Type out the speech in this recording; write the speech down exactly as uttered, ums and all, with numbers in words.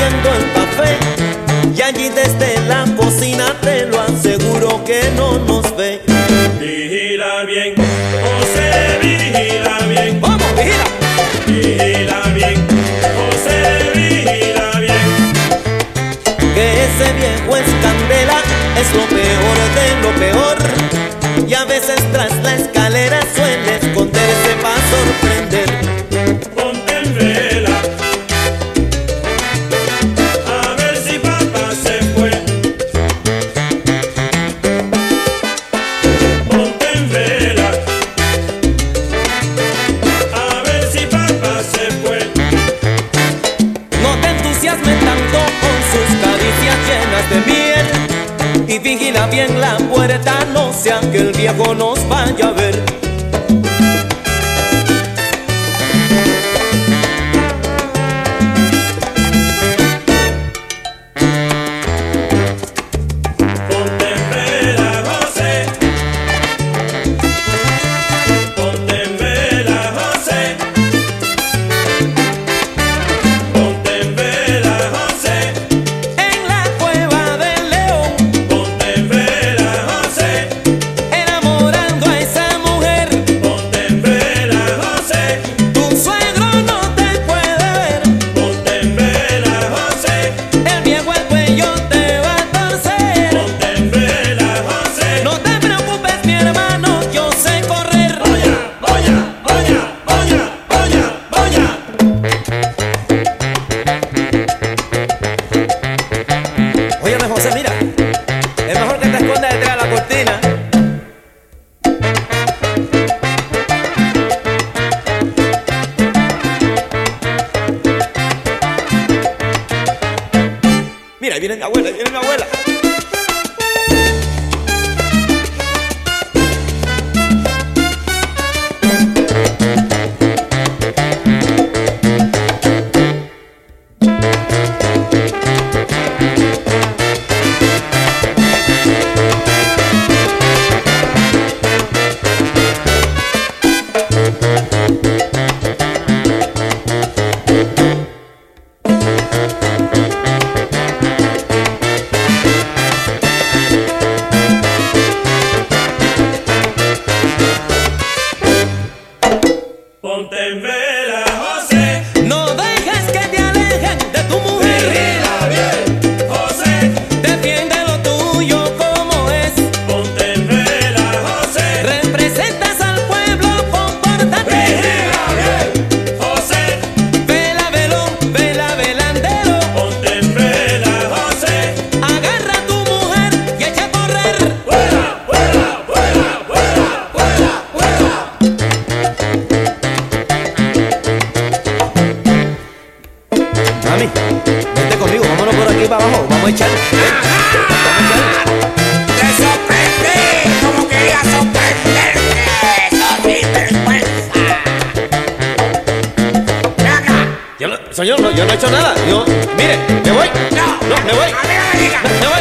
preparando el café y allí desde la cocina te lo aseguro que no nos ve. Vigila bien, José, vigila bien. ¡Vamos, vigila! Vigila bien, José, vigila bien. Que ese viejo es candela, es lo peor de lo peor. Y a veces tras la escalera suele esconderse para sorprender. Ponte en vela, a ver si papá se fue. Ponte en vela, a ver si papá se fue. No te entusiasmes tanto con sus caricias llenas de miel y vigila bien la puerta, no sea que el viejo nos vaya a ver. Ponte en vela, José. Ponte en vela, José. Ponte en vela, José. En la cueva del león, Ponte en vela, José. enamorando a esa mujer, Ponte en vela, José. tu suegro no te puede ver. Ponte en vela, José. El viejo el cuello te va a torcer. Ponte en vela, José. No te preocupes, mi hermano, yo sé correr. Oya, oya, oya, oya, oya, oya. Óyeme, José, mira, es mejor que te escondas detrás de la cortina. Mira, ahí viene mi abuela, ahí viene mi abuela. Ponte en vela, José. No dejes que te alejen de tu mujer. Vigila bien, José. Defiende lo tuyo como es. Ponte en vela, José. Representas al pueblo, compórtate. Vigila bien, José. Vela, velón, vela, velandero. Ponte en vela, José. Agarra a tu mujer y echa a correr. Fuera, fuera, fuera, fuera, fuera, fuera. Mami, vente conmigo, vámonos por aquí para abajo. Vamos a echar. Ven, vamos a echar. ¡Te sorprendí! ¡Como quería sorprenderte! ¡Eso sí, vergüenza! ¡Ven acá! Yo no- señor, no, yo no he hecho nada. Yo, mire, me voy. ¡No! No, me voy. ¡A mí no me digas! Me voy.